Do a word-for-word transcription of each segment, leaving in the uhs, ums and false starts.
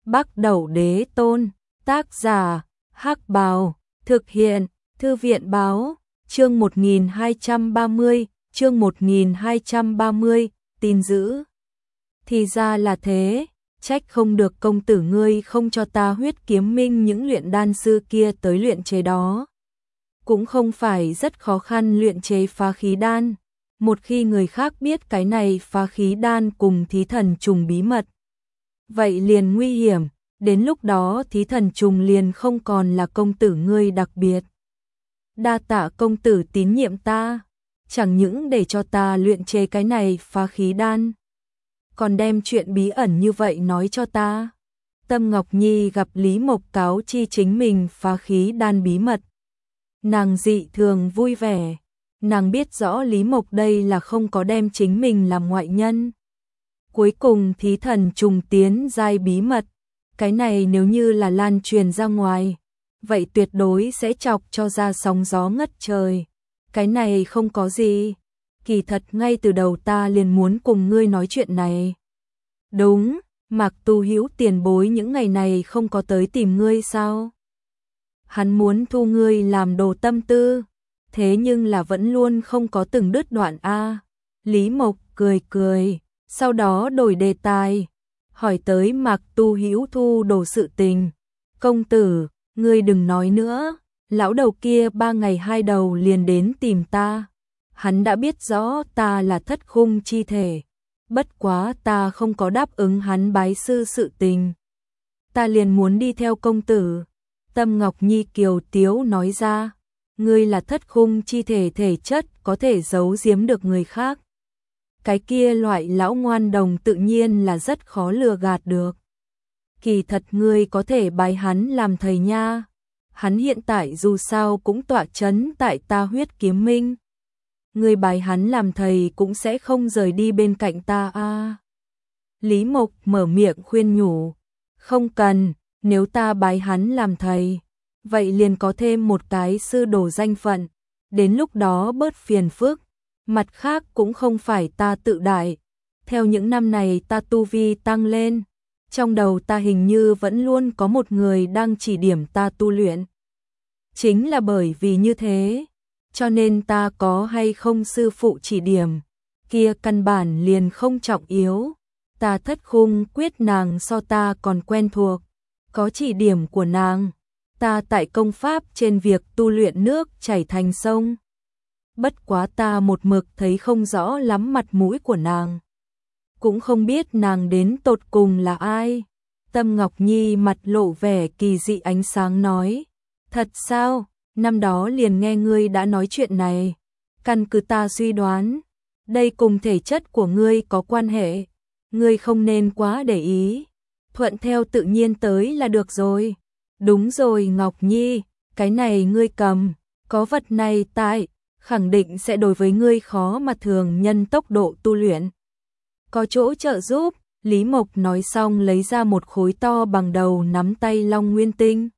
Bắc Đẩu Đế Tôn, tác giả, Hắc Bào, thực hiện, Thư viện báo, chương một nghìn hai trăm ba mươi, chương một nghìn hai trăm ba mươi, tin dữ. Thì ra là thế, trách không được công tử ngươi không cho ta Huyết Kiếm Minh những luyện đan sư kia tới luyện chế đó. Cũng không phải rất khó khăn luyện chế phá khí đan, một khi người khác biết cái này phá khí đan cùng thí thần trùng bí mật, vậy liền nguy hiểm, đến lúc đó thí thần trùng liền không còn là công tử ngươi đặc biệt. Đa tạ công tử tín nhiệm ta, chẳng những để cho ta luyện chế cái này phá khí đan, còn đem chuyện bí ẩn như vậy nói cho ta. Tâm Ngọc Nhi gặp Lý Mộc cáo chi chính mình phá khí đan bí mật. Nàng dị thường vui vẻ, nàng biết rõ Lý Mộc đây là không có đem chính mình làm ngoại nhân. Cuối cùng thí thần trùng tiến giai bí mật, cái này nếu như là lan truyền ra ngoài, vậy tuyệt đối sẽ chọc cho ra sóng gió ngất trời. Cái này không có gì, kỳ thật ngay từ đầu ta liền muốn cùng ngươi nói chuyện này. Đúng, Mạc Tu Hữu tiền bối những ngày này không có tới tìm ngươi sao? Hắn muốn thu ngươi làm đồ tâm tư, thế nhưng là vẫn luôn không có từng đứt đoạn a. Lý Mộc cười cười, sau đó đổi đề tài, hỏi tới Mạc Tu Hữu thu đồ sự tình. Công tử, ngươi đừng nói nữa, lão đầu kia ba ngày hai đầu liền đến tìm ta. Hắn đã biết rõ ta là thất khung chi thể, bất quá ta không có đáp ứng hắn bái sư sự tình. Ta liền muốn đi theo công tử. Tâm Ngọc Nhi kiều tiếu nói ra, ngươi là thất khung chi thể thể chất có thể giấu giếm được người khác. Cái kia loại lão ngoan đồng tự nhiên là rất khó lừa gạt được. Kỳ thật ngươi có thể bái hắn làm thầy nha. Hắn hiện tại dù sao cũng tọa chấn tại ta Huyết Kiếm Minh. Ngươi bái hắn làm thầy cũng sẽ không rời đi bên cạnh ta a. À. Lý Mộc mở miệng khuyên nhủ, không cần, nếu ta bái hắn làm thầy, vậy liền có thêm một cái sư đồ danh phận, đến lúc đó bớt phiền phức. Mặt khác cũng không phải ta tự đại, theo những năm này ta tu vi tăng lên, trong đầu ta hình như vẫn luôn có một người đang chỉ điểm ta tu luyện. Chính là bởi vì như thế, cho nên ta có hay không sư phụ chỉ điểm, kia căn bản liền không trọng yếu. Ta thất khung quyết nàng so ta còn quen thuộc, có chỉ điểm của nàng, ta tại công pháp trên việc tu luyện nước chảy thành sông. Bất quá ta một mực thấy không rõ lắm mặt mũi của nàng, cũng không biết nàng đến tột cùng là ai. Tâm Ngọc Nhi mặt lộ vẻ kỳ dị ánh sáng nói, thật sao, năm đó liền nghe ngươi đã nói chuyện này. Căn cứ ta suy đoán, đây cùng thể chất của ngươi có quan hệ, ngươi không nên quá để ý, thuận theo tự nhiên tới là được rồi. Đúng rồi Ngọc Nhi, cái này ngươi cầm, có vật này tại, khẳng định sẽ đối với ngươi khó mà thường nhân tốc độ tu luyện có chỗ trợ giúp. Lý Mộc nói xong lấy ra một khối to bằng đầu nắm tay long nguyên tinh,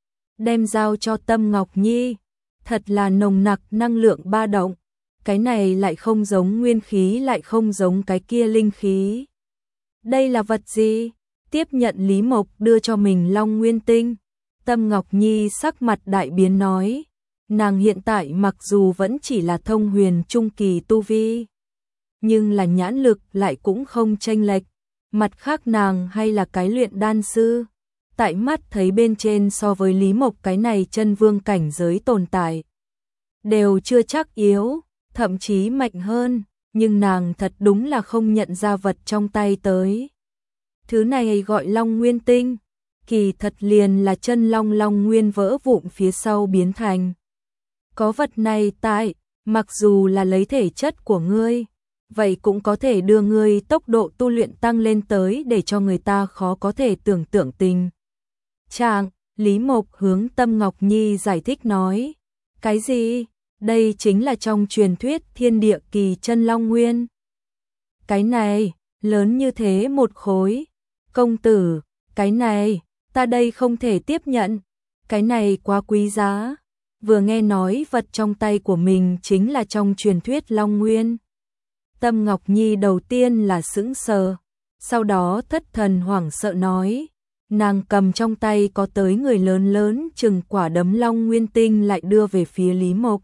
đem giao cho Tâm Ngọc Nhi. Thật là nồng nặc năng lượng ba động, cái này lại không giống nguyên khí, lại không giống cái kia linh khí. Đây là vật gì? Tiếp nhận Lý Mộc đưa cho mình long nguyên tinh, Tâm Ngọc Nhi sắc mặt đại biến nói, nàng hiện tại mặc dù vẫn chỉ là thông huyền trung kỳ tu vi, nhưng là nhãn lực lại cũng không chênh lệch. Mặt khác nàng hay là cái luyện đan sư, tại mắt thấy bên trên so với Lý Mộc cái này chân vương cảnh giới tồn tại, đều chưa chắc yếu, thậm chí mạnh hơn, nhưng nàng thật đúng là không nhận ra vật trong tay tới. Thứ này gọi long nguyên tinh, kỳ thật liền là chân long long nguyên vỡ vụn phía sau biến thành. Có vật này tại, mặc dù là lấy thể chất của ngươi, vậy cũng có thể đưa ngươi tốc độ tu luyện tăng lên tới để cho người ta khó có thể tưởng tượng tình trạng. Lý Mộc hướng Tâm Ngọc Nhi giải thích nói, cái gì? Đây chính là trong truyền thuyết thiên địa kỳ chân long nguyên. Cái này, lớn như thế một khối. Công tử, cái này, ta đây không thể tiếp nhận, cái này quá quý giá. Vừa nghe nói vật trong tay của mình chính là trong truyền thuyết long nguyên, Tâm Ngọc Nhi đầu tiên là sững sờ, sau đó thất thần hoảng sợ nói, Nàng cầm trong tay có tới người lớn lớn chừng quả đấm long nguyên tinh lại đưa về phía Lý Mộc.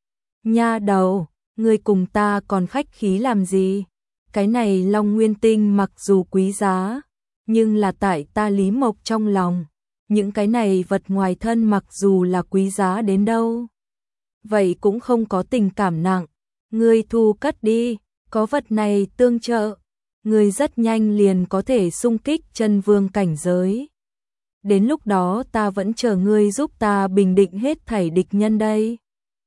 Nha đầu, ngươi cùng ta còn khách khí làm gì? Cái này long nguyên tinh mặc dù quý giá, nhưng là tại ta Lý Mộc trong lòng. Những cái này vật ngoài thân mặc dù là quý giá đến đâu, vậy cũng không có tình cảm nặng. Ngươi thu cất đi, có vật này tương trợ, ngươi rất nhanh liền có thể xung kích chân vương cảnh giới. Đến lúc đó ta vẫn chờ ngươi giúp ta bình định hết thảy địch nhân đây.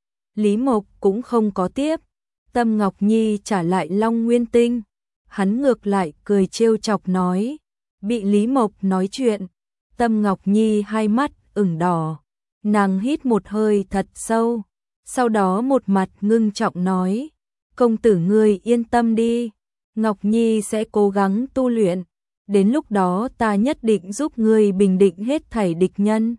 Lý Mộc cũng không có tiếp. Tâm Ngọc Nhi trả lại long nguyên tinh. Hắn ngược lại cười trêu chọc nói. Bị Lý Mộc nói chuyện, Tâm Ngọc Nhi hai mắt ửng đỏ. Nàng hít một hơi thật sâu, sau đó một mặt ngưng trọng nói. Công tử ngươi yên tâm đi, Ngọc Nhi sẽ cố gắng tu luyện. Đến lúc đó ta nhất định giúp ngươi bình định hết thảy địch nhân.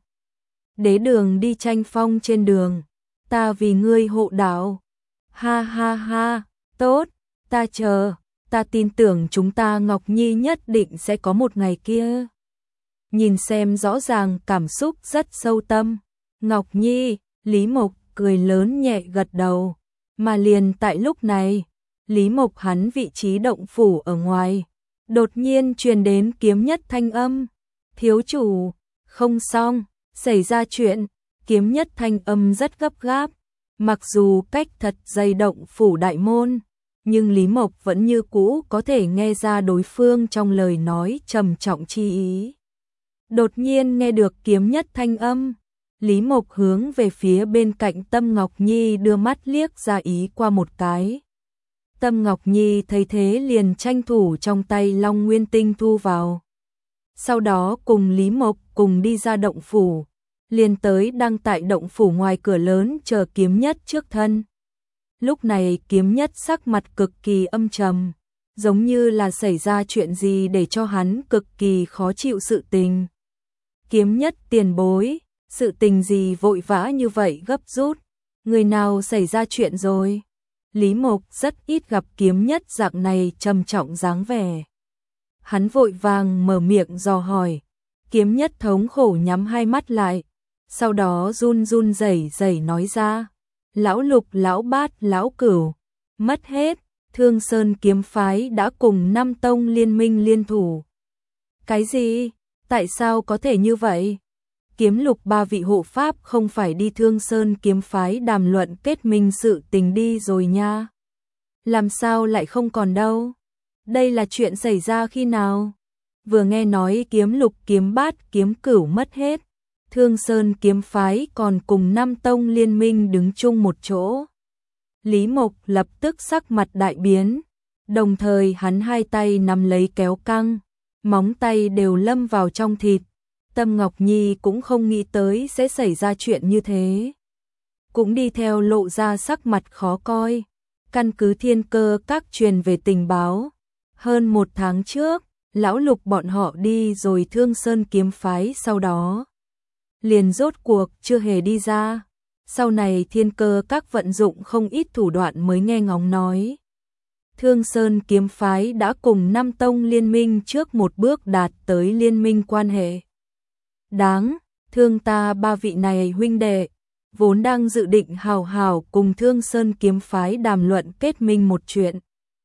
Đế đường đi tranh phong trên đường, ta vì ngươi hộ đạo. Ha ha ha, tốt, ta chờ, ta tin tưởng chúng ta Ngọc Nhi nhất định sẽ có một ngày kia. Nhìn xem rõ ràng cảm xúc rất sâu tâm. Ngọc Nhi, Lý Mộc cười lớn nhẹ gật đầu. Mà liền tại lúc này, Lý Mộc hắn vị trí động phủ ở ngoài. Đột nhiên truyền đến kiếm nhất thanh âm. Thiếu chủ, không xong, xảy ra chuyện. Kiếm nhất thanh âm rất gấp gáp. Mặc dù cách thật dày động phủ đại môn, nhưng Lý Mộc vẫn như cũ có thể nghe ra đối phương trong lời nói trầm trọng chi ý. Đột nhiên nghe được kiếm nhất thanh âm, Lý Mộc hướng về phía bên cạnh Tâm Ngọc Nhi đưa mắt liếc ra ý qua một cái. Tâm Ngọc Nhi thấy thế liền tranh thủ trong tay long nguyên tinh thu vào. Sau đó cùng Lý Mộc cùng đi ra động phủ, liền tới đang tại động phủ ngoài cửa lớn chờ kiếm nhất trước thân. Lúc này kiếm nhất sắc mặt cực kỳ âm trầm, giống như là xảy ra chuyện gì để cho hắn cực kỳ khó chịu sự tình. Kiếm nhất tiền bối, sự tình gì vội vã như vậy gấp rút, người nào xảy ra chuyện rồi? Lý Mộc rất ít gặp kiếm nhất dạng này trầm trọng dáng vẻ. Hắn vội vàng mở miệng dò hỏi, kiếm nhất thống khổ nhắm hai mắt lại, sau đó run run rẩy rẩy nói ra, lão Lục, lão Bát, lão Cửu, mất hết, Thương Sơn kiếm phái đã cùng năm tông liên minh liên thủ. Cái gì? Tại sao có thể như vậy? Kiếm Lục ba vị hộ pháp không phải đi Thương Sơn kiếm phái đàm luận kết minh sự tình đi rồi nha. Làm sao lại không còn đâu? Đây là chuyện xảy ra khi nào? Vừa nghe nói Kiếm Lục, kiếm Bát, kiếm Cửu mất hết, Thương Sơn kiếm phái còn cùng năm tông liên minh đứng chung một chỗ. Lý Mộc lập tức sắc mặt đại biến, đồng thời hắn hai tay nắm lấy kéo căng, móng tay đều lâm vào trong thịt. Tâm Ngọc Nhi cũng không nghĩ tới sẽ xảy ra chuyện như thế, cũng đi theo lộ ra sắc mặt khó coi. Căn cứ Thiên Cơ các truyền về tình báo, hơn một tháng trước, lão Lục bọn họ đi rồi Thương Sơn kiếm phái, sau đó liền rốt cuộc chưa hề đi ra. Sau này Thiên Cơ các vận dụng không ít thủ đoạn mới nghe ngóng nói. Thương Sơn kiếm phái đã cùng năm tông liên minh trước một bước đạt tới liên minh quan hệ. Đáng, thương ta ba vị này huynh đệ, vốn đang dự định hào hào cùng Thương Sơn kiếm phái đàm luận kết minh một chuyện.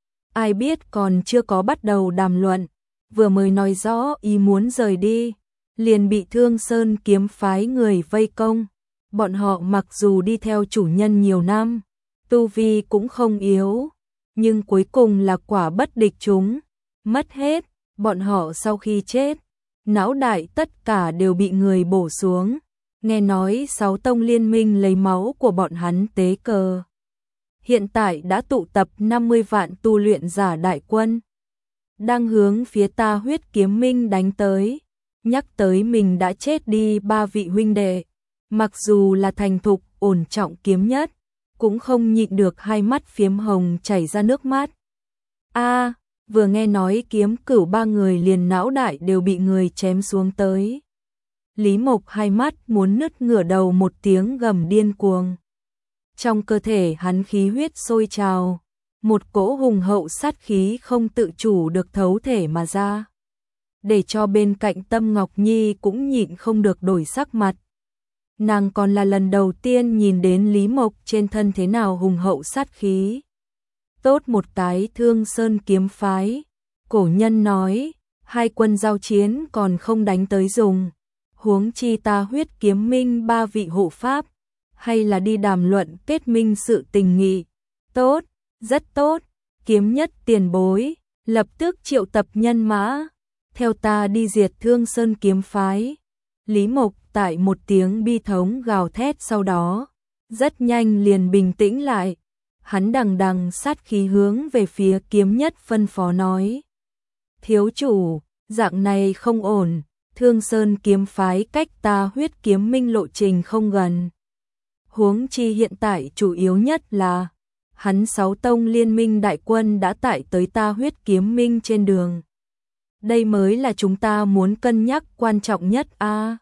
Ai biết còn chưa có bắt đầu đàm luận, vừa mới nói rõ ý muốn rời đi, liền bị Thương Sơn kiếm phái người vây công. Bọn họ mặc dù đi theo chủ nhân nhiều năm, tu vi cũng không yếu, nhưng cuối cùng là quả bất địch chúng, mất hết. Bọn họ sau khi chết, não đại tất cả đều bị người bổ xuống. Nghe nói sáu tông liên minh lấy máu của bọn hắn tế cờ. Hiện tại đã tụ tập năm mươi vạn tu luyện giả đại quân, đang hướng phía ta Huyết Kiếm Minh đánh tới. Nhắc tới mình đã chết đi ba vị huynh đệ, mặc dù là thành thục ổn trọng kiếm nhất, cũng không nhịn được hai mắt phiếm hồng chảy ra nước mắt. A, vừa nghe nói Kiếm Cửu ba người liền não đại đều bị người chém xuống tới. Lý Mộc hai mắt muốn nứt, ngửa đầu một tiếng gầm điên cuồng. Trong cơ thể hắn khí huyết sôi trào, một cỗ hùng hậu sát khí không tự chủ được thấu thể mà ra. để cho bên cạnh Tâm Ngọc Nhi cũng nhịn không được đổi sắc mặt. Nàng còn là lần đầu tiên nhìn đến Lý Mộc trên thân thế nào hùng hậu sát khí. Tốt một cái Thương Sơn kiếm phái, cổ nhân nói, hai quân giao chiến còn không đánh tới dùng, huống chi ta Huyết Kiếm Minh ba vị hộ pháp, hay là đi đàm luận kết minh sự tình nghị. Tốt, rất tốt, Kiếm Nhất tiền bối, lập tức triệu tập nhân mã, theo ta đi diệt Thương Sơn kiếm phái. Lý Mộc tại một tiếng bi thống gào thét sau đó, rất nhanh liền bình tĩnh lại. Hắn đằng đằng sát khí hướng về phía Kiếm Nhất phân phó nói. Thiếu chủ, dạng này không ổn, Thương Sơn kiếm phái cách ta Huyết Kiếm Minh lộ trình không gần. Huống chi hiện tại chủ yếu nhất là, hắn sáu tông liên minh đại quân đã tải tới ta Huyết Kiếm Minh trên đường. Đây mới là chúng ta muốn cân nhắc quan trọng nhất a. À,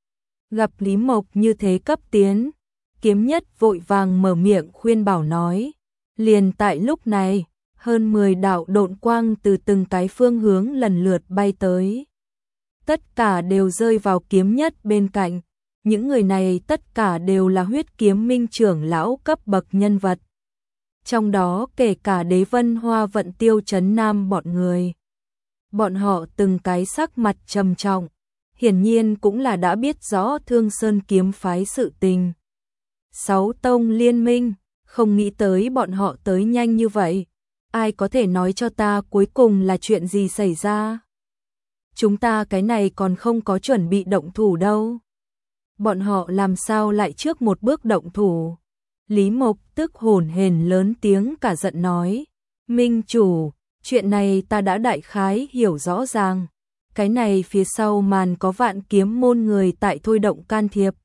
gặp Lý Mộc như thế cấp tiến, Kiếm Nhất vội vàng mở miệng khuyên bảo nói. Liền tại lúc này, hơn mười đạo độn quang từ từng cái phương hướng lần lượt bay tới. Tất cả đều rơi vào Kiếm Nhất bên cạnh. Những người này tất cả đều là Huyết Kiếm Minh trưởng lão cấp bậc nhân vật. Trong đó kể cả Đế Vân Hoa Vận Tiêu Trấn Nam bọn người. Bọn họ từng cái sắc mặt trầm trọng, hiển nhiên cũng là đã biết rõ Thương Sơn kiếm phái sự tình. Sáu tông liên minh, không nghĩ tới bọn họ tới nhanh như vậy. Ai có thể nói cho ta cuối cùng là chuyện gì xảy ra? Chúng ta cái này còn không có chuẩn bị động thủ đâu. Bọn họ làm sao lại trước một bước động thủ? Lý Mộc tức hổn hển lớn tiếng cả giận nói. Minh chủ, chuyện này ta đã đại khái hiểu rõ ràng. Cái này phía sau màn có Vạn Kiếm môn người tại thôi động can thiệp.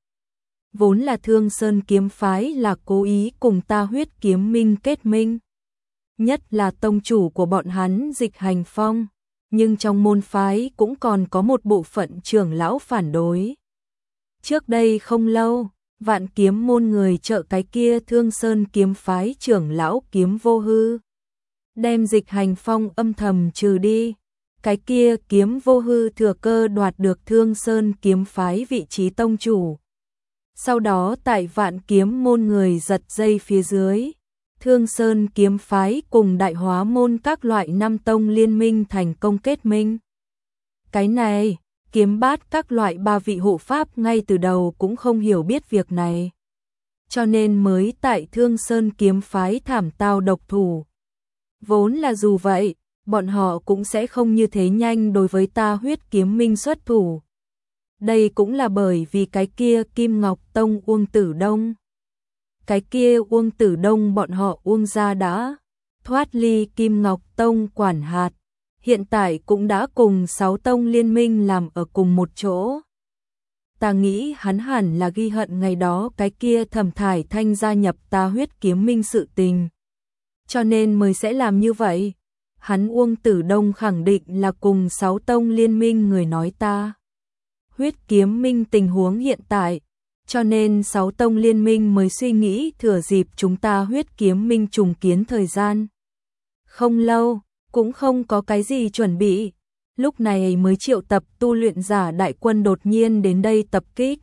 Vốn là Thương Sơn kiếm phái là cố ý cùng ta Huyết Kiếm Minh kết minh. Nhất là tông chủ của bọn hắn Dịch Hành Phong. Nhưng trong môn phái cũng còn có một bộ phận trưởng lão phản đối. Trước đây không lâu, Vạn Kiếm môn người trợ cái kia Thương Sơn kiếm phái trưởng lão Kiếm Vô Hư. Đem Dịch Hành Phong âm thầm trừ đi. Cái kia Kiếm Vô Hư thừa cơ đoạt được Thương Sơn kiếm phái vị trí tông chủ. Sau đó tại Vạn Kiếm môn người giật dây phía dưới, Thương Sơn kiếm phái cùng Đại Hóa môn các loại năm tông liên minh thành công kết minh. Cái này, Kiếm Bát các loại ba vị hộ pháp ngay từ đầu cũng không hiểu biết việc này. Cho nên mới tại Thương Sơn kiếm phái thảm tao độc thủ. Vốn là dù vậy, bọn họ cũng sẽ không như thế nhanh đối với ta Huyết Kiếm Minh xuất thủ. Đây cũng là bởi vì cái kia Kim Ngọc Tông Uông Tử Đông. Cái kia Uông Tử Đông bọn họ Uông gia đã thoát ly Kim Ngọc Tông quản hạt. Hiện tại cũng đã cùng sáu tông liên minh làm ở cùng một chỗ. Ta nghĩ hắn hẳn là ghi hận ngày đó cái kia Thẩm Thải Thanh gia nhập ta Huyết Kiếm Minh sự tình. Cho nên mới sẽ làm như vậy. Hắn Uông Tử Đông khẳng định là cùng sáu tông liên minh người nói ta Huyết Kiếm Minh tình huống hiện tại, cho nên sáu tông liên minh mới suy nghĩ thừa dịp chúng ta Huyết Kiếm Minh trùng kiến thời gian. Không lâu, cũng không có cái gì chuẩn bị, lúc này mới triệu tập tu luyện giả đại quân đột nhiên đến đây tập kích.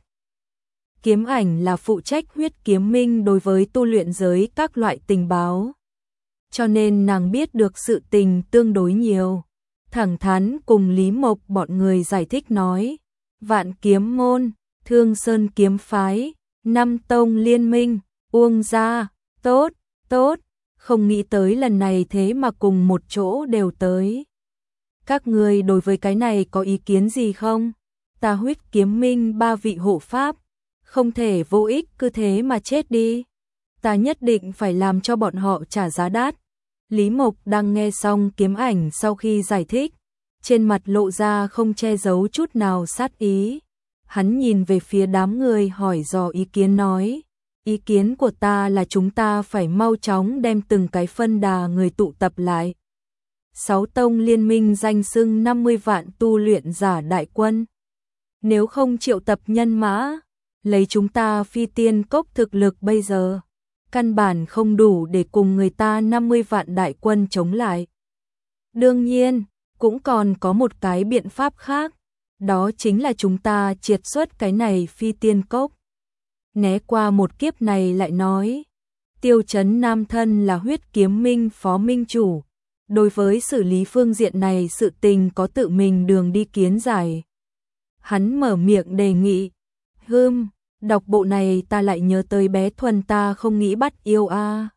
Kiếm Ảnh là phụ trách Huyết Kiếm Minh đối với tu luyện giới các loại tình báo. Cho nên nàng biết được sự tình tương đối nhiều. Thẳng thắn cùng Lý Mộc bọn người giải thích nói. Vạn Kiếm môn, Thương Sơn kiếm phái, năm tông liên minh, Uông gia, tốt, tốt, không nghĩ tới lần này thế mà cùng một chỗ đều tới. Các người đối với cái này có ý kiến gì không? Ta Huyết Kiếm Minh ba vị hộ pháp, không thể vô ích cứ thế mà chết đi. Ta nhất định phải làm cho bọn họ trả giá đắt. Lý Mộc đang nghe xong Kiếm Ảnh sau khi giải thích, trên mặt lộ ra không che giấu chút nào sát ý. Hắn nhìn về phía đám người hỏi dò ý kiến nói, ý kiến của ta là chúng ta phải mau chóng đem từng cái phân đà người tụ tập lại. Sáu tông liên minh danh xưng năm mươi vạn tu luyện giả đại quân. Nếu không triệu tập nhân mã, lấy chúng ta Phi Tiên Cốc thực lực bây giờ, căn bản không đủ để cùng người ta năm mươi vạn đại quân chống lại. Đương nhiên, cũng còn có một cái biện pháp khác, đó chính là chúng ta triệt xuất cái này phi tiên cốc. Né qua một kiếp này lại nói, Tiêu Chấn Nam thân là Huyết Kiếm Minh phó minh chủ, đối với xử lý phương diện này sự tình có tự mình đường đi kiến giải. Hắn mở miệng đề nghị, hưm, đọc bộ này ta lại nhớ tới bé Thuần ta không nghĩ bắt yêu a.